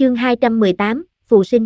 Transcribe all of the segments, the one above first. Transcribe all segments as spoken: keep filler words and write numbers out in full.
Chương hai trăm mười tám, Phù Sinh.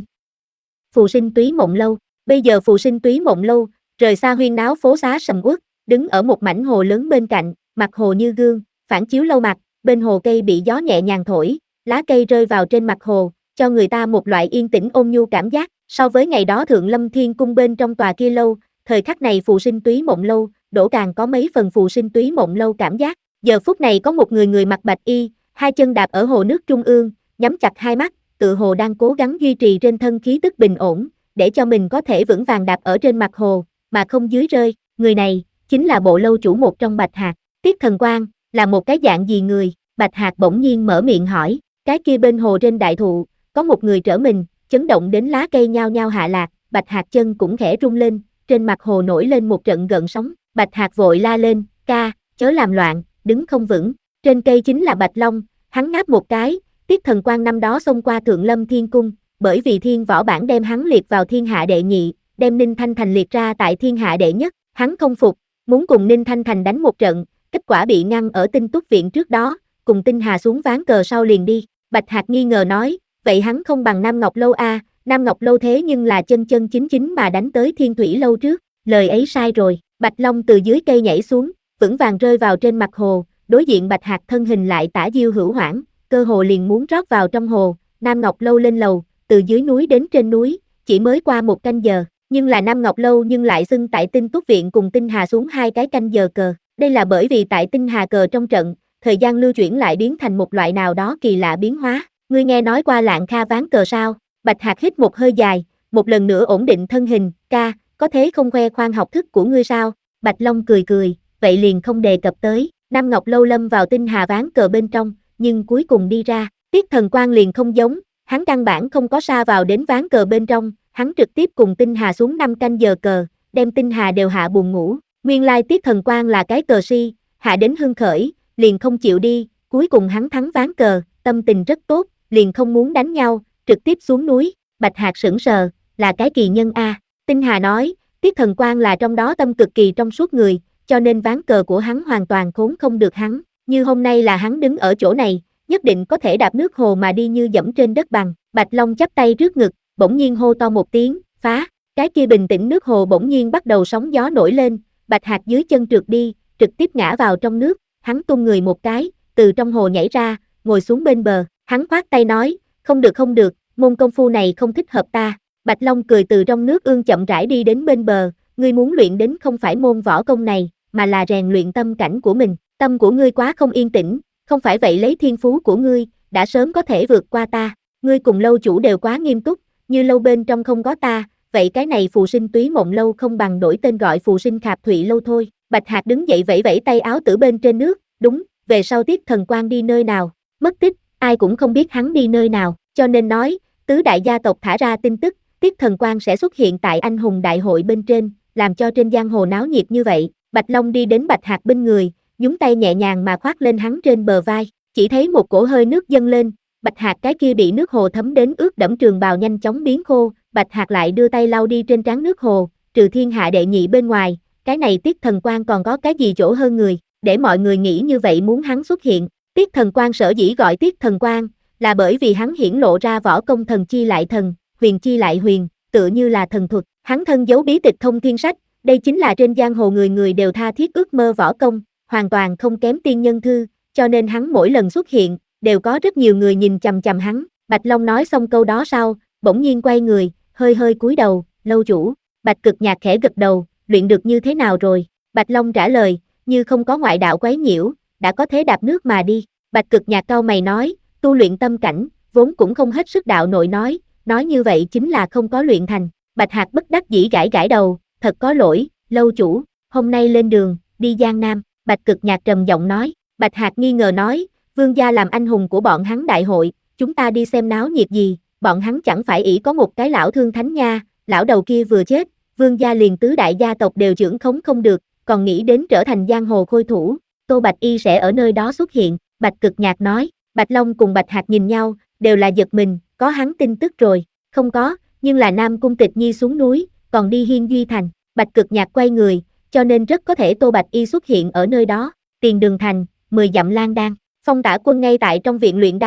Phù Sinh Túy Mộng Lâu. Bây giờ Phù Sinh Túy Mộng Lâu, rời xa huyên náo phố xá sầm uất, đứng ở một mảnh hồ lớn bên cạnh, mặt hồ như gương, phản chiếu lâu mặt, bên hồ cây bị gió nhẹ nhàng thổi, lá cây rơi vào trên mặt hồ, cho người ta một loại yên tĩnh ôn nhu cảm giác. So với ngày đó Thượng Lâm Thiên Cung bên trong tòa kia lâu, thời khắc này Phù Sinh Túy Mộng Lâu, đổ càng có mấy phần Phù Sinh Túy Mộng Lâu cảm giác. Giờ phút này có một người người mặc bạch y, hai chân đạp ở hồ nước trung ương, nhắm chặt hai mắt, tự hồ đang cố gắng duy trì trên thân khí tức bình ổn, để cho mình có thể vững vàng đạp ở trên mặt hồ, mà không dưới rơi. Người này, chính là bộ lâu chủ một trong Bạch Hạc. Tiết Thần Quang, là một cái dạng gì người? Bạch Hạc bỗng nhiên mở miệng hỏi. Cái kia bên hồ trên đại thụ, có một người trở mình, chấn động đến lá cây nhao nhao hạ lạc, Bạch Hạc chân cũng khẽ rung lên, trên mặt hồ nổi lên một trận gợn sóng. Bạch Hạc vội la lên, ca, chớ làm loạn, đứng không vững. Trên cây chính là Bạch Long, hắn ngáp một cái. Tiết Thần Quang năm đó xông qua Thượng Lâm Thiên Cung, bởi vì thiên võ bản đem hắn liệt vào thiên hạ đệ nhị, đem Ninh Thanh Thành liệt ra tại thiên hạ đệ nhất, hắn không phục, muốn cùng Ninh Thanh Thành đánh một trận, kết quả bị ngăn ở Tinh Túc Viện trước đó, cùng Tinh Hà xuống ván cờ sau liền đi. Bạch Hạc nghi ngờ nói, vậy hắn không bằng Nam Ngọc Lâu a, à, Nam Ngọc Lâu thế nhưng là chân chân chính chính mà đánh tới Thiên Thủy Lâu trước, lời ấy sai rồi. Bạch Long từ dưới cây nhảy xuống, vững vàng rơi vào trên mặt hồ, đối diện Bạch Hạc thân hình lại tả diêu hữu hoảng, cơ hồ liền muốn rót vào trong hồ. Nam Ngọc Lâu lên lầu, từ dưới núi đến trên núi, chỉ mới qua một canh giờ, nhưng là Nam Ngọc Lâu nhưng lại xưng tại Tinh Túc Viện cùng Tinh Hà xuống hai cái canh giờ cờ. Đây là bởi vì tại Tinh Hà cờ trong trận, thời gian lưu chuyển lại biến thành một loại nào đó kỳ lạ biến hóa. Ngươi nghe nói qua Lạng Kha ván cờ sao? Bạch Hạc hít một hơi dài, một lần nữa ổn định thân hình, ca, có thế không khoe khoang học thức của ngươi sao? Bạch Long cười cười, vậy liền không đề cập tới. Nam Ngọc Lâu lâm vào Tinh Hà ván cờ bên trong, nhưng cuối cùng đi ra. Tiết Thần Quang liền không giống, hắn căn bản không có sa vào đến ván cờ bên trong, hắn trực tiếp cùng Tinh Hà xuống năm canh giờ cờ, đem Tinh Hà đều hạ buồn ngủ. Nguyên lai Tiết Thần Quang là cái cờ si, hạ đến hưng khởi, liền không chịu đi, cuối cùng hắn thắng ván cờ, tâm tình rất tốt, liền không muốn đánh nhau, trực tiếp xuống núi. Bạch Hạc sững sờ, là cái kỳ nhân a. Tinh Hà nói, Tiết Thần Quang là trong đó tâm cực kỳ trong suốt người, cho nên ván cờ của hắn hoàn toàn khốn không được hắn, như hôm nay là hắn đứng ở chỗ này, nhất định có thể đạp nước hồ mà đi như dẫm trên đất bằng. Bạch Long chắp tay trước ngực, bỗng nhiên hô to một tiếng, phá, cái kia bình tĩnh nước hồ bỗng nhiên bắt đầu sóng gió nổi lên, Bạch Hạc dưới chân trượt đi, trực tiếp ngã vào trong nước, hắn tung người một cái, từ trong hồ nhảy ra, ngồi xuống bên bờ, hắn khoát tay nói, không được không được, môn công phu này không thích hợp ta. Bạch Long cười từ trong nước ương chậm rãi đi đến bên bờ, ngươi muốn luyện đến không phải môn võ công này, mà là rèn luyện tâm cảnh của mình, tâm của ngươi quá không yên tĩnh, không phải vậy lấy thiên phú của ngươi, đã sớm có thể vượt qua ta, ngươi cùng lâu chủ đều quá nghiêm túc, như lâu bên trong không có ta, vậy cái này Phù Sinh Túy Mộng Lâu không bằng đổi tên gọi Phù Sinh Khạp Thụy Lâu thôi. Bạch Hạc đứng dậy vẫy vẫy tay áo tử bên trên nước, đúng, về sau Tiết Thần Quang đi nơi nào, mất tích, ai cũng không biết hắn đi nơi nào, cho nên nói, tứ đại gia tộc thả ra tin tức, Tiết Thần Quang sẽ xuất hiện tại anh hùng đại hội bên trên, làm cho trên giang hồ náo nhiệt như vậy. Bạch Long đi đến Bạch Hạc bên người, nhúng tay nhẹ nhàng mà khoác lên hắn trên bờ vai, chỉ thấy một cổ hơi nước dâng lên, Bạch Hạc cái kia bị nước hồ thấm đến ướt đẫm trường bào nhanh chóng biến khô, Bạch Hạc lại đưa tay lau đi trên trán nước hồ, trừ thiên hạ đệ nhị bên ngoài, cái này Tiết Thần Quang còn có cái gì chỗ hơn người, để mọi người nghĩ như vậy muốn hắn xuất hiện. Tiết Thần Quang sở dĩ gọi Tiết Thần Quang, là bởi vì hắn hiển lộ ra võ công thần chi lại thần, huyền chi lại huyền, tựa như là thần thuật, hắn thân giấu bí tịch thông thiên sách, đây chính là trên giang hồ người người đều tha thiết ước mơ võ công, hoàn toàn không kém tiên nhân thư, cho nên hắn mỗi lần xuất hiện, đều có rất nhiều người nhìn chằm chằm hắn. Bạch Long nói xong câu đó sau, bỗng nhiên quay người, hơi hơi cúi đầu, lâu chủ. Bạch Cực Nhạc khẽ gật đầu, luyện được như thế nào rồi? Bạch Long trả lời, như không có ngoại đạo quấy nhiễu, đã có thể đạp nước mà đi. Bạch Cực Nhạc cau mày nói, tu luyện tâm cảnh, vốn cũng không hết sức đạo nội nói, nói như vậy chính là không có luyện thành. Bạch Hạc bất đắc dĩ gãi gãi đầu, thật có lỗi, lâu chủ, hôm nay lên đường, đi Giang Nam. Bạch Cực Nhạc trầm giọng nói. Bạch Hạc nghi ngờ nói, vương gia làm anh hùng của bọn hắn đại hội, chúng ta đi xem náo nhiệt gì, bọn hắn chẳng phải ỷ có một cái lão thương thánh nha, lão đầu kia vừa chết, vương gia liền tứ đại gia tộc đều trưởng khống không được, còn nghĩ đến trở thành giang hồ khôi thủ, Tô Bạch Y sẽ ở nơi đó xuất hiện. Bạch Cực Nhạc nói. Bạch Long cùng Bạch Hạc nhìn nhau, đều là giật mình, có hắn tin tức rồi, không có, nhưng là Nam Cung Tịch Nhi xuống núi, còn đi Hiên Duy Thành. Bạch Cực Nhạc quay người, cho nên rất có thể Tô Bạch Y xuất hiện ở nơi đó. Tiền Đường Thành, mười dặm Lan Đan. Phong Tả Quân ngay tại trong viện luyện đao,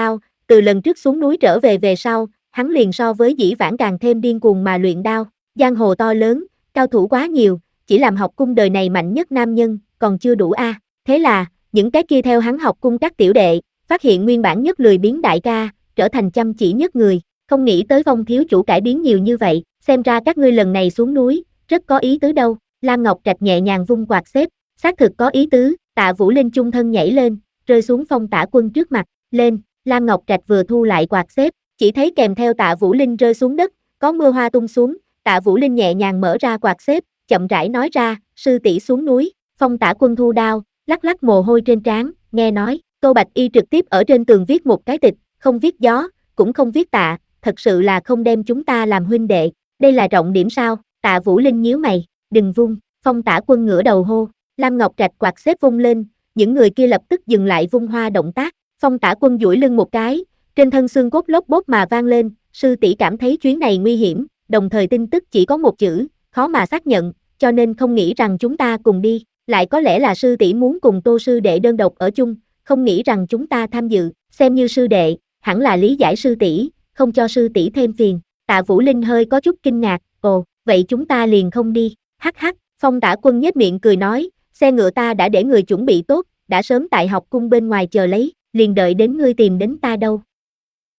từ lần trước xuống núi trở về về sau, hắn liền so với dĩ vãng càng thêm điên cuồng mà luyện đao, giang hồ to lớn, cao thủ quá nhiều, chỉ làm học cung đời này mạnh nhất nam nhân, còn chưa đủ a. À. Thế là, những cái kia theo hắn học cung các tiểu đệ, phát hiện nguyên bản nhất lười biếng đại ca, trở thành chăm chỉ nhất người, không nghĩ tới Phong thiếu chủ cải biến nhiều như vậy, xem ra các ngươi lần này xuống núi, rất có ý tứ đâu. Lam Ngọc Trạch nhẹ nhàng vung quạt xếp, xác thực có ý tứ, Tạ Vũ Linh chung thân nhảy lên, rơi xuống Phong Tả Quân trước mặt, lên, Lam Ngọc Trạch vừa thu lại quạt xếp, chỉ thấy kèm theo Tạ Vũ Linh rơi xuống đất, có mưa hoa tung xuống, Tạ Vũ Linh nhẹ nhàng mở ra quạt xếp, chậm rãi nói ra, sư tỷ xuống núi, Phong Tả Quân thu đao, lắc lắc mồ hôi trên trán, nghe nói, Tô Bạch Y trực tiếp ở trên tường viết một cái tịch, không viết gió, cũng không viết tạ, thật sự là không đem chúng ta làm huynh đệ, đây là trọng điểm sao? Tạ Vũ Linh nhíu mày, đừng vung, Phong Tả Quân ngửa đầu hô, Lam Ngọc Trạch quạt xếp vung lên, những người kia lập tức dừng lại vung hoa động tác, Phong Tả Quân duỗi lưng một cái, trên thân xương cốt lốp bốp mà vang lên, sư tỷ cảm thấy chuyến này nguy hiểm, đồng thời tin tức chỉ có một chữ, khó mà xác nhận, cho nên không nghĩ rằng chúng ta cùng đi, lại có lẽ là sư tỷ muốn cùng Tô sư đệ đơn độc ở chung, không nghĩ rằng chúng ta tham dự, xem như sư đệ, hẳn là lý giải sư tỷ, không cho sư tỷ thêm phiền. Tạ Vũ Linh hơi có chút kinh ngạc, ồ, vậy chúng ta liền không đi, hắc hắc, Phong Tả Quân nhếch miệng cười nói, xe ngựa ta đã để người chuẩn bị tốt, đã sớm tại học cung bên ngoài chờ lấy, liền đợi đến ngươi tìm đến ta đâu.